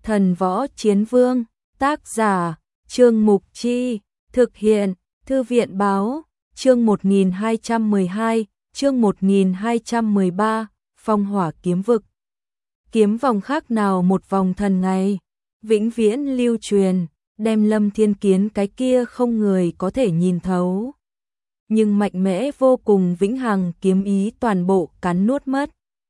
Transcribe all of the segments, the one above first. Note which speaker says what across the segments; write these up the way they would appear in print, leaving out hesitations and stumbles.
Speaker 1: Thần Võ Chiến Vương, tác giả, Trương Mục Chi, thực hiện, Thư viện Báo, chương 1212, chương 1213, Phong Hỏa Kiếm Vực. Kiếm vòng khác nào một vòng thần ngày, vĩnh viễn lưu truyền, đem Lâm Thiên Kiến cái kia không người có thể nhìn thấu. Nhưng mạnh mẽ vô cùng vĩnh hằng kiếm ý toàn bộ cắn nuốt mất.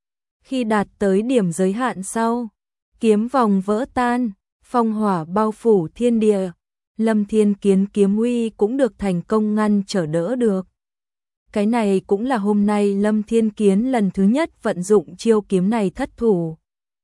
Speaker 1: Khi đạt tới điểm giới hạn sau, kiếm vòng vỡ tan, phong hỏa bao phủ thiên địa, Lâm Thiên Kiến kiếm uy cũng được thành công ngăn trở đỡ được. Cái này cũng là hôm nay Lâm Thiên Kiến lần thứ nhất vận dụng chiêu kiếm này thất thủ.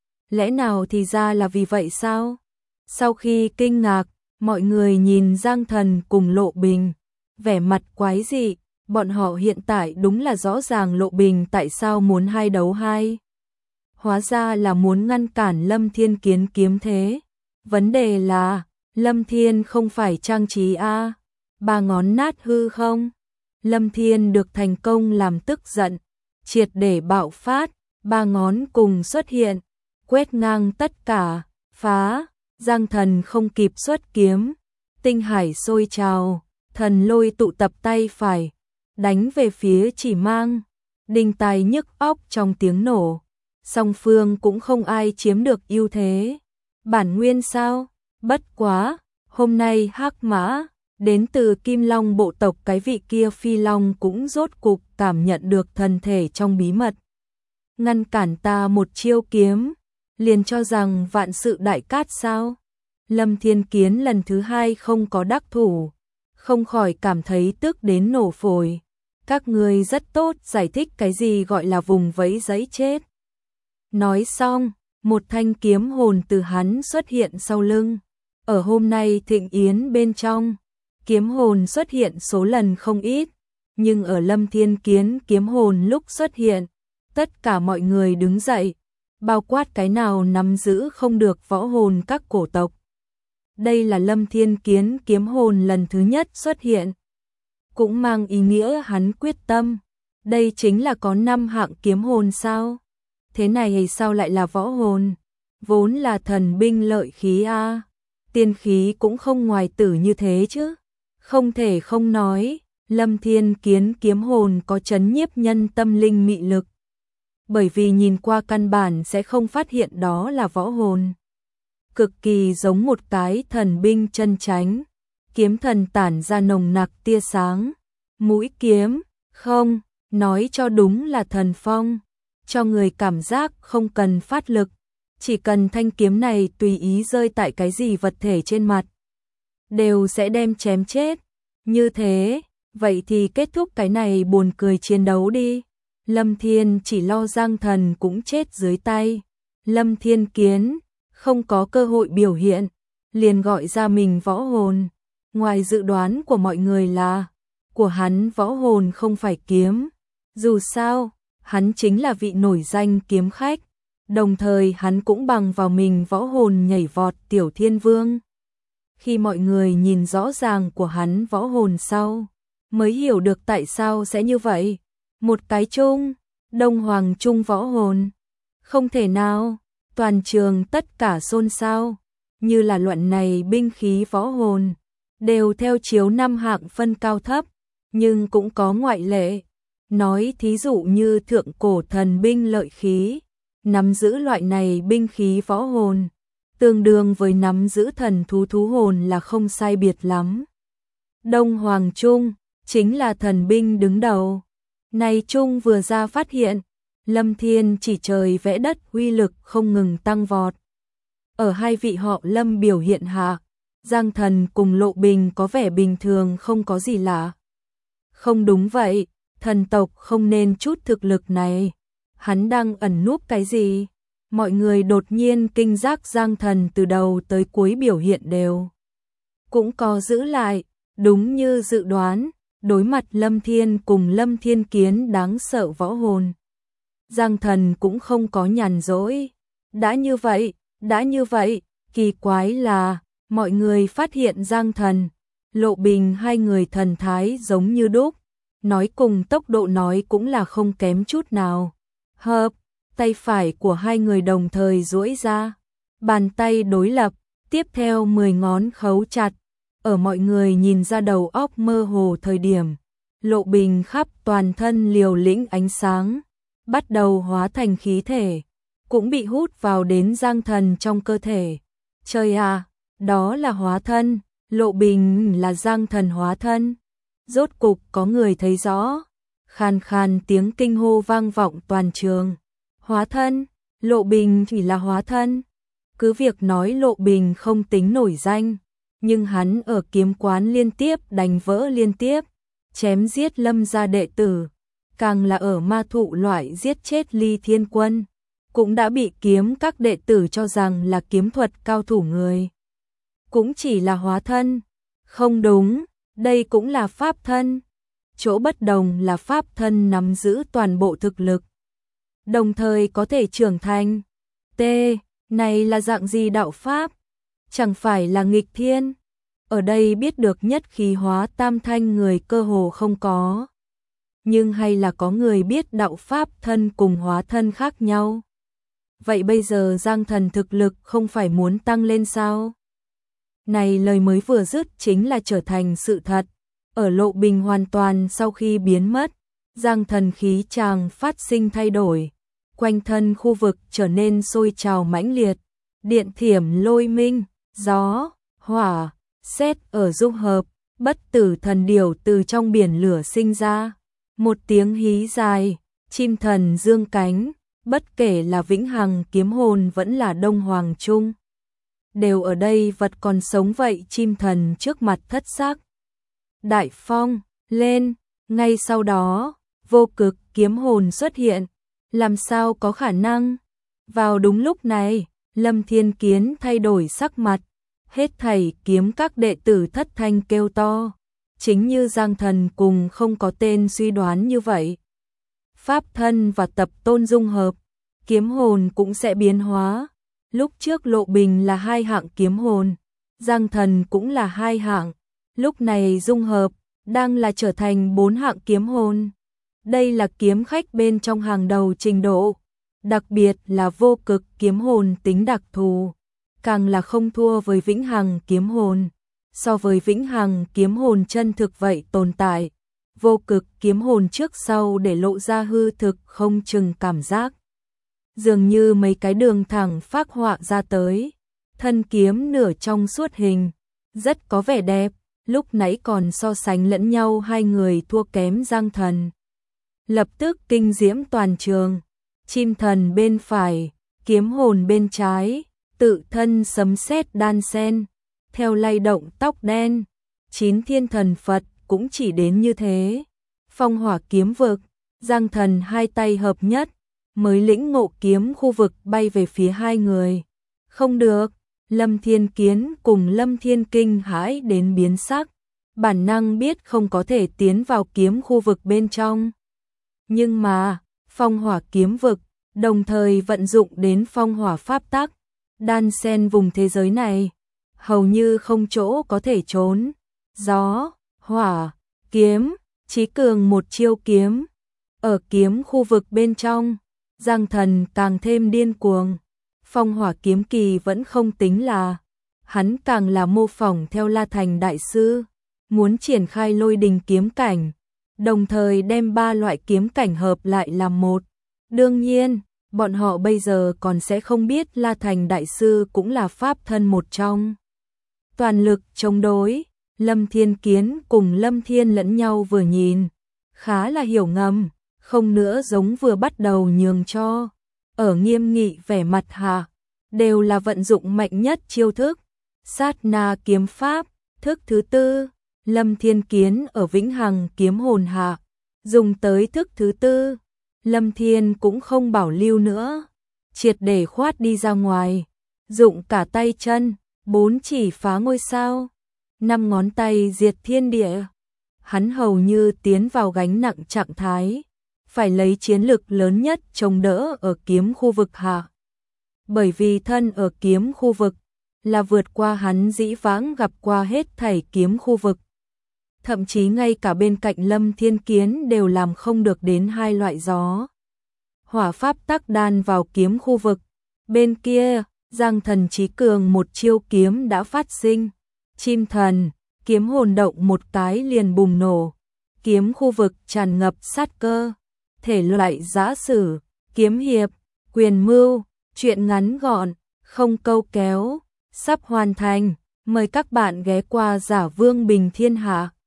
Speaker 1: Lẽ nào thì ra là vì vậy sao? Sau khi kinh ngạc, mọi người nhìn Giang Thần cùng Lộ Bình, vẻ mặt quái dị, bọn họ hiện tại đúng là rõ ràng Lộ Bình tại sao muốn 2 đấu 2. Hóa ra là muốn ngăn cản Lâm Thiên Kiến kiếm thế. Vấn đề là, Lâm Thiên không phải trang trí a, ba ngón nát hư không? Lâm Thiên được thành công làm tức giận, triệt để bạo phát, ba ngón cùng xuất hiện, quét ngang tất cả, phá, Giang Thần không kịp xuất kiếm, tinh hải sôi trào, thần lôi tụ tập tay phải, đánh về phía chỉ mang, đinh tai nhức óc trong tiếng nổ, song phương cũng không ai chiếm được ưu thế. Bản nguyên sao? Bất quá, hôm nay Hắc Mã, đến từ Kim Long bộ tộc cái vị kia Phi Long cũng rốt cục cảm nhận được thần thể trong bí mật. Ngăn cản ta một chiêu kiếm, liền cho rằng vạn sự đại cát sao? Lâm Thiên Kiến lần thứ 2 không có đắc thủ, không khỏi cảm thấy tức đến nổ phổi. Các ngươi rất tốt giải thích cái gì gọi là vùng vẫy giấy chết. Nói xong, một thanh kiếm hồn từ hắn xuất hiện sau lưng. Ở hôm nay thịnh yến bên trong, kiếm hồn xuất hiện số lần không ít, nhưng ở Lâm Thiên Kiến kiếm hồn lúc xuất hiện, tất cả mọi người đứng dậy, bao quát cái nào nắm giữ không được võ hồn các cổ tộc. Đây là Lâm Thiên Kiến kiếm hồn lần thứ nhất xuất hiện, cũng mang ý nghĩa hắn quyết tâm. Đây chính là có 5 hạng kiếm hồn sao? Thế này sao lại là võ hồn? Vốn là thần binh lợi khí a, tiên khí cũng không ngoài tử như thế chứ. Không thể không nói, Lâm Thiên Kiến kiếm hồn có chấn nhiếp nhân tâm linh mị lực. Bởi vì nhìn qua căn bản sẽ không phát hiện đó là võ hồn. Cực kỳ giống một cái thần binh chân chánh, kiếm thần tản ra nồng nặc tia sáng, mũi kiếm, không, nói cho đúng là thần phong, cho người cảm giác không cần phát lực, chỉ cần thanh kiếm này tùy ý rơi tại cái gì vật thể trên mặt, đều sẽ đem chém chết. Như thế, vậy thì kết thúc cái này buồn cười chiến đấu đi. Lâm Thiên chỉ lo Giang Thần cũng chết dưới tay. Lâm Thiên Kiến không có cơ hội biểu hiện, liền gọi ra mình võ hồn. Ngoài dự đoán của mọi người là, của hắn võ hồn không phải kiếm. Dù sao, hắn chính là vị nổi danh kiếm khách, đồng thời hắn cũng bằng vào mình võ hồn nhảy vọt tiểu thiên vương. Khi mọi người nhìn rõ ràng của hắn võ hồn sau, mới hiểu được tại sao sẽ như vậy. Một cái chung, Đông Hoàng chung võ hồn. Không thể nào, toàn trường tất cả xôn xao, như là luận này binh khí võ hồn, đều theo chiếu 5 hạng phân cao thấp, nhưng cũng có ngoại lệ. Nói thí dụ như thượng cổ thần binh lợi khí, nắm giữ loại này binh khí võ hồn, tương đương với nắm giữ thần thú thú hồn là không sai biệt lắm. Đông Hoàng Trung chính là thần binh đứng đầu. Này Trung vừa ra phát hiện, Lâm Thiên chỉ trời vẽ đất uy lực không ngừng tăng vọt. Ở hai vị họ Lâm biểu hiện hạ, Giang Thần cùng Lộ Bình có vẻ bình thường không có gì lạ. Không đúng vậy, thần tộc không nên chút thực lực này. Hắn đang ẩn núp cái gì? Mọi người đột nhiên kinh giác Giang Thần từ đầu tới cuối biểu hiện đều cũng có giữ lại, đúng như dự đoán, đối mặt Lâm Thiên cùng Lâm Thiên Kiến đáng sợ võ hồn. Giang Thần cũng không có nhàn rỗi. Đã như vậy, kỳ quái là, mọi người phát hiện Giang Thần, Lộ Bình hai người thần thái giống như đúc, nói cùng tốc độ nói cũng là không kém chút nào. Hợp, tay phải của hai người đồng thời duỗi ra, Bàn tay đối lập, tiếp theo 10 ngón khấu chặt, ở mọi người nhìn ra đầu óc mơ hồ thời điểm, Lộ Bình khắp toàn thân liều lĩnh ánh sáng, bắt đầu hóa thành khí thể, cũng bị hút vào đến Giang Thần trong cơ thể. Trời à, đó là hóa thân, Lộ Bình là Giang Thần hóa thân. Rốt cục có người thấy rõ, khàn khàn tiếng kinh hô vang vọng toàn trường. Hóa thân, Lộ Bình chỉ là hóa thân. Cứ việc nói Lộ Bình không tính nổi danh, nhưng hắn ở kiếm quán liên tiếp đánh vỡ liên tiếp, chém giết Lâm gia đệ tử, càng là ở ma thụ loại giết chết Ly Thiên Quân, cũng đã bị kiếm các đệ tử cho rằng là kiếm thuật cao thủ người. Cũng chỉ là hóa thân, không đúng, đây cũng là pháp thân. Chỗ bất đồng là pháp thân nắm giữ toàn bộ thực lực, đồng thời có thể trưởng thành. T, này là dạng gì đạo pháp? Chẳng phải là nghịch thiên? Ở đây biết được nhất khí hóa tam thanh người cơ hồ không có. Nhưng hay là có người biết đạo pháp thân cùng hóa thân khác nhau? Vậy bây giờ Giang Thần thực lực không phải muốn tăng lên sao? Này lời mới vừa dứt chính là trở thành sự thật. Ở Lộ Bình hoàn toàn sau khi biến mất, Giang Thần khí chàng phát sinh thay đổi. Quanh thân khu vực trở nên sôi trào mãnh liệt. Điện thiểm lôi minh, gió, hỏa, sét ở dung hợp, bất tử thần điểu từ trong biển lửa sinh ra. Một tiếng hí dài, chim thần dương cánh, bất kể là vĩnh hằng kiếm hồn vẫn là Đông Hoàng Trung. Đều ở đây vật còn sống vậy chim thần trước mặt thất sắc. Đại phong, lên, ngay sau đó, vô cực kiếm hồn xuất hiện. Làm sao có khả năng? Vào đúng lúc này, Lâm Thiên Kiến thay đổi sắc mặt. Hết thảy kiếm các đệ tử thất thanh kêu to. Chính như Giang Thần cùng không có tên suy đoán như vậy. Pháp thân và tập tôn dung hợp, kiếm hồn cũng sẽ biến hóa. Lúc trước Lộ Bình là 2 hạng kiếm hồn, Giang Thần cũng là 2 hạng. Lúc này dung hợp, đang là trở thành 4 hạng kiếm hồn. Đây là kiếm khách bên trong hàng đầu trình độ. Đặc biệt là vô cực kiếm hồn tính đặc thù, càng là không thua với vĩnh hằng kiếm hồn. So với vĩnh hằng kiếm hồn chân thực vậy tồn tại, vô cực kiếm hồn trước sau để lộ ra hư thực không chừng cảm giác. Dường như mấy cái đường thẳng phác họa ra tới, thân kiếm nửa trong suốt hình, rất có vẻ đẹp, lúc nãy còn so sánh lẫn nhau hai người thua kém Giang Thần. Lập tức kinh diễm toàn trường, chim thần bên phải, kiếm hồn bên trái, tự thân sấm sét đan sen, theo lay động tóc đen, 9 thiên thần Phật cũng chỉ đến như thế. Phong hỏa kiếm vực, Giang Thần hai tay hợp nhất, mới lĩnh ngộ kiếm khu vực bay về phía hai người. Không được, Lâm Thiên Kiến cùng Lâm Thiên Kinh hãi đến biến sắc, bản năng biết không có thể tiến vào kiếm khu vực bên trong. Nhưng mà, phong hỏa kiếm vực, đồng thời vận dụng đến phong hỏa pháp tắc, đan sen vùng thế giới này, hầu như không chỗ có thể trốn. Gió, hỏa, kiếm, chí cường một chiêu kiếm. Ở kiếm khu vực bên trong, Giang Thần càng thêm điên cuồng. Phong hỏa kiếm kỳ vẫn không tính là, hắn càng là mô phỏng theo La Thành đại sư, muốn triển khai lôi đình kiếm cảnh, đồng thời đem 3 loại kiếm cảnh hợp lại làm một. Đương nhiên, bọn họ bây giờ còn sẽ không biết La Thành đại sư cũng là pháp thân một trong. Toàn lực chống đối, Lâm Thiên Kiến cùng Lâm Thiên lẫn nhau vừa nhìn, khá là hiểu ngầm, không nữa giống vừa bắt đầu nhường cho. Ở nghiêm nghị vẻ mặt hạ, đều là vận dụng mạnh nhất chiêu thức, sát na kiếm pháp, thức thứ tư. Lâm Thiên Kiến ở vĩnh hằng kiếm hồn hạ, dùng tới thức thứ tư. Lâm Thiên cũng không bảo lưu nữa, triệt để khoát đi ra ngoài, dụng cả tay chân, 4 chỉ phá ngôi sao, 5 ngón tay diệt thiên địa. Hắn hầu như tiến vào gánh nặng trạng thái, phải lấy chiến lực lớn nhất chống đỡ ở kiếm khu vực hạ. Bởi vì thân ở kiếm khu vực là vượt qua hắn dĩ vãng gặp qua hết thảy kiếm khu vực. Thậm chí ngay cả bên cạnh Lâm Thiên Kiến đều làm không được đến 2 loại gió. Hỏa pháp tắc đan vào kiếm khu vực. Bên kia, Giang thần trí cường một chiêu kiếm đã phát sinh. Chim thần, kiếm hồn động một cái liền bùng nổ. Kiếm khu vực tràn ngập sát cơ. Thể loại giã sử, kiếm hiệp, quyền mưu, truyện ngắn gọn, không câu kéo, sắp hoàn thành. Mời các bạn ghé qua Giả Vương Bình Thiên Hạ.